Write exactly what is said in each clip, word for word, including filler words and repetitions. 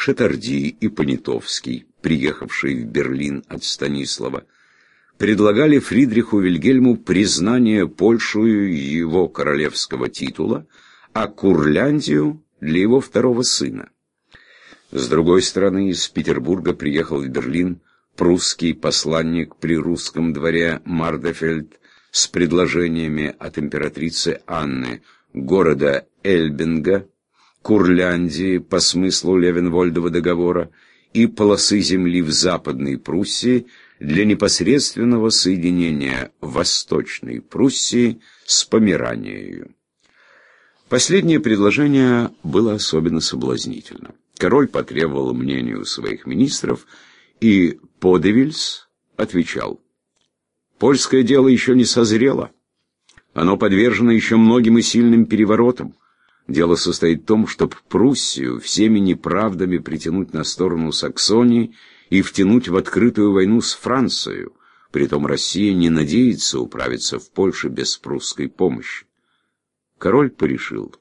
Шатарди и Понятовский, приехавшие в Берлин от Станислава, предлагали Фридриху Вильгельму признание Польшею его королевского титула, а Курляндию для его второго сына. С другой стороны, из Петербурга приехал в Берлин прусский посланник при русском дворе Мардефельд с предложениями от императрицы Анны города Эльбинга, Курляндии по смыслу Левенвольдова договора и полосы земли в Западной Пруссии для непосредственного соединения Восточной Пруссии с Померанией. Последнее предложение было особенно соблазнительно. Король потребовал мнения у своих министров, и Подевильс отвечал: «Польское дело еще не созрело. Оно подвержено еще многим и сильным переворотам. Дело состоит в том, чтобы Пруссию всеми неправдами притянуть на сторону Саксонии и втянуть в открытую войну с Францией. Притом Россия не надеется управиться в Польше без прусской помощи». Король порешил: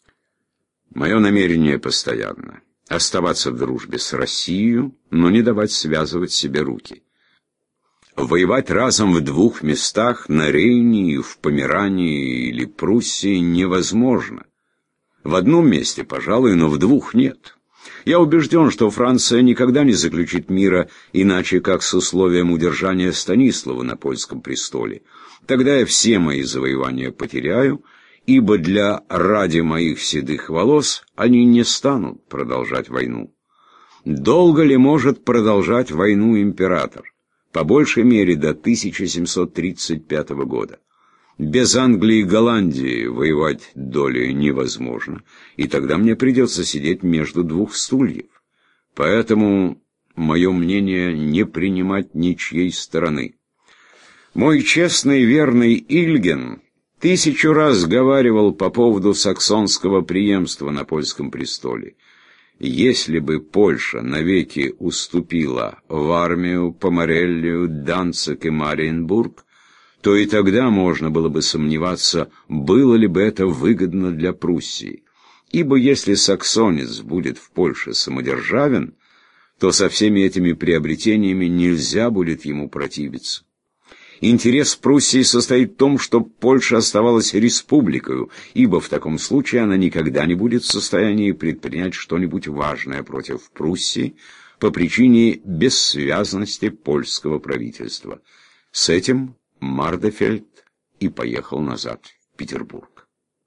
«Мое намерение постоянно — оставаться в дружбе с Россией, но не давать связывать себе руки. Воевать разом в двух местах, на Рейне и в Померании или Пруссии, невозможно. В одном месте, пожалуй, но в двух нет. Я убежден, что Франция никогда не заключит мира иначе, как с условием удержания Станислава на польском престоле. Тогда я все мои завоевания потеряю, ибо для ради моих седых волос они не станут продолжать войну. Долго ли может продолжать войну император? По большей мере до тысяча семьсот тридцать пятого года. Без Англии и Голландии воевать долей невозможно, и тогда мне придется сидеть между двух стульев. Поэтому мое мнение — не принимать ничьей стороны. Мой честный и верный Ильген тысячу раз говаривал по поводу саксонского преемства на польском престоле. Если бы Польша навеки уступила в армию, Помареллию, Данциг и Мариенбург, то и тогда можно было бы сомневаться, было ли бы это выгодно для Пруссии. Ибо если саксонец будет в Польше самодержавен, то со всеми этими приобретениями нельзя будет ему противиться. Интерес Пруссии состоит в том, чтобы Польша оставалась республикой, ибо в таком случае она никогда не будет в состоянии предпринять что-нибудь важное против Пруссии по причине бессвязности польского правительства. С этим Мардефельд и поехал назад в Петербург.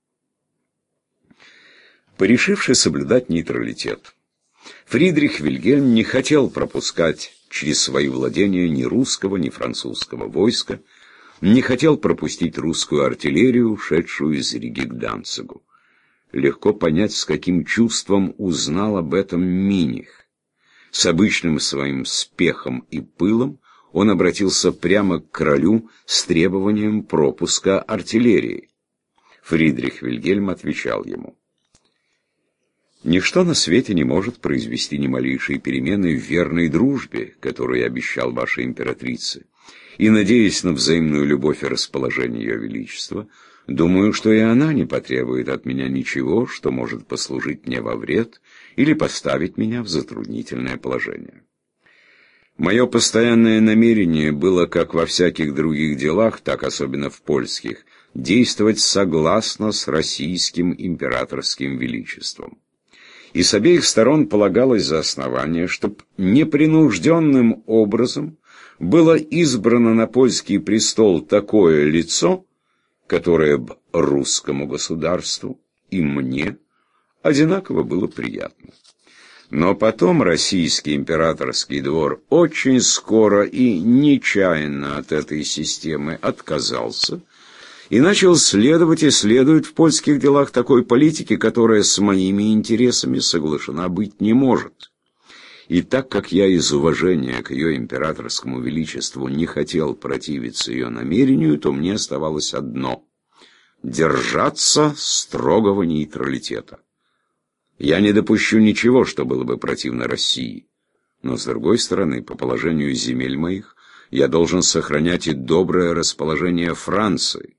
Порешивши соблюдать нейтралитет, Фридрих Вильгельм не хотел пропускать через свои владения ни русского, ни французского войска, не хотел пропустить русскую артиллерию, шедшую из Риги к Данцигу. Легко понять, с каким чувством узнал об этом Миних. С обычным своим спехом и пылом он обратился прямо к королю с требованием пропуска артиллерии. Фридрих Вильгельм отвечал ему: «Ничто на свете не может произвести ни малейшей перемены в верной дружбе, которую я обещал вашей императрице, и, надеясь на взаимную любовь и расположение ее величества, думаю, что и она не потребует от меня ничего, что может послужить мне во вред или поставить меня в затруднительное положение. Мое постоянное намерение было, как во всяких других делах, так особенно в польских, действовать согласно с российским императорским величеством. И с обеих сторон полагалось за основание, чтоб непринужденным образом было избрано на польский престол такое лицо, которое б русскому государству и мне одинаково было приятно. Но потом российский императорский двор очень скоро и нечаянно от этой системы отказался и начал следовать и следует в польских делах такой политики, которая с моими интересами соглашена быть не может. И так как я из уважения к ее императорскому величеству не хотел противиться ее намерению, то мне оставалось одно — держаться строгого нейтралитета. Я не допущу ничего, что было бы противно России, но, с другой стороны, по положению земель моих, я должен сохранять и доброе расположение Франции.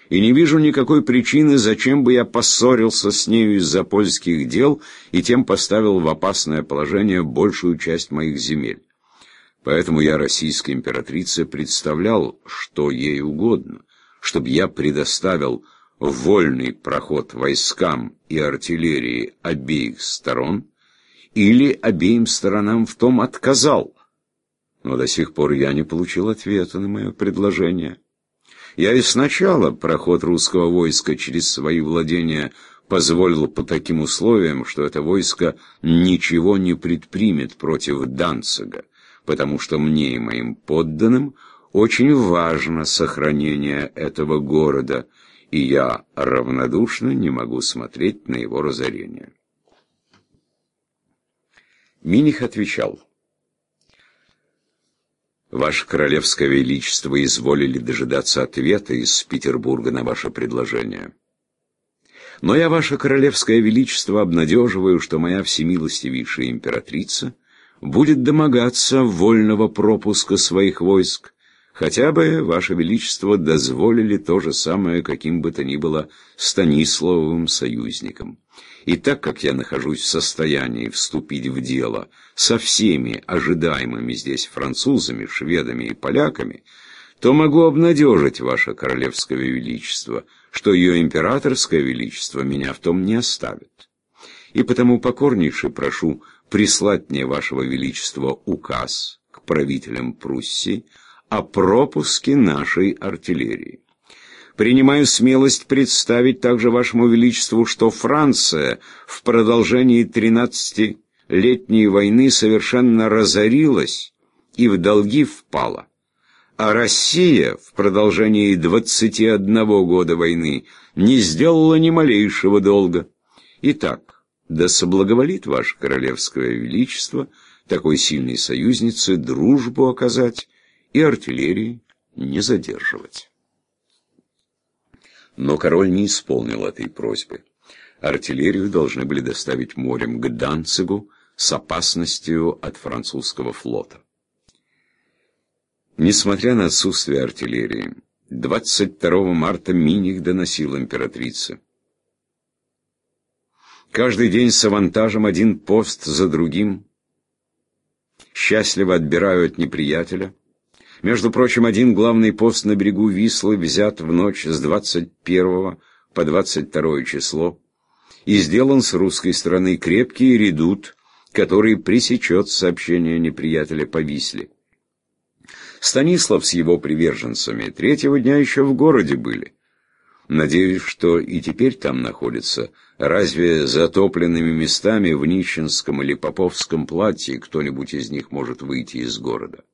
и не вижу никакой причины, зачем бы я поссорился с нею из-за польских дел и тем поставил в опасное положение большую часть моих земель. Поэтому я российской императрице представлял, что ей угодно, чтобы я предоставил вольный проход войскам и артиллерии обеих сторон, или обеим сторонам в том отказал. Но до сих пор я не получил ответа на мое предложение. Я и сначала проход русского войска через свои владения позволил по таким условиям, что это войско ничего не предпримет против Данцига, потому что мне и моим подданным очень важно сохранение этого города, и я равнодушно не могу смотреть на его разорение. Миних отвечал: «Ваше Королевское Величество изволили дожидаться ответа из Петербурга на ваше предложение. Но я, Ваше Королевское Величество, обнадеживаю, что моя всемилостивейшая императрица будет домогаться вольного пропуска своих войск, хотя бы, Ваше Величество, дозволили то же самое каким бы то ни было Станиславовым союзникам. И так как я нахожусь в состоянии вступить в дело со всеми ожидаемыми здесь французами, шведами и поляками, то могу обнадежить Ваше Королевское Величество, что ее императорское величество меня в том не оставит. И потому покорнейше прошу прислать мне, Вашего Величества, указ к правителям Пруссии о пропуске нашей артиллерии. Принимаю смелость представить также Вашему Величеству, что Франция в продолжении тринадцатилетней войны совершенно разорилась и в долги впала, а Россия в продолжении двадцати одного года войны не сделала ни малейшего долга. Итак, да соблаговолит Ваше Королевское Величество такой сильной союзнице дружбу оказать и артиллерии не задерживать». Но король не исполнил этой просьбы. Артиллерию должны были доставить морем к Данцигу с опасностью от французского флота. Несмотря на отсутствие артиллерии, двадцать второго марта Миних доносил императрице: «Каждый день с авантажем один пост за другим счастливо отбираю от неприятеля. Между прочим, один главный пост на берегу Вислы взят в ночь с двадцать первого по двадцать второе число, и сделан с русской стороны крепкий редут, который пресечет сообщение неприятеля по Висле. Станислав с его приверженцами третьего дня еще в городе были. Надеюсь, что и теперь там находится. Разве затопленными местами в Нищенском или Поповском платье кто-нибудь из них может выйти из города?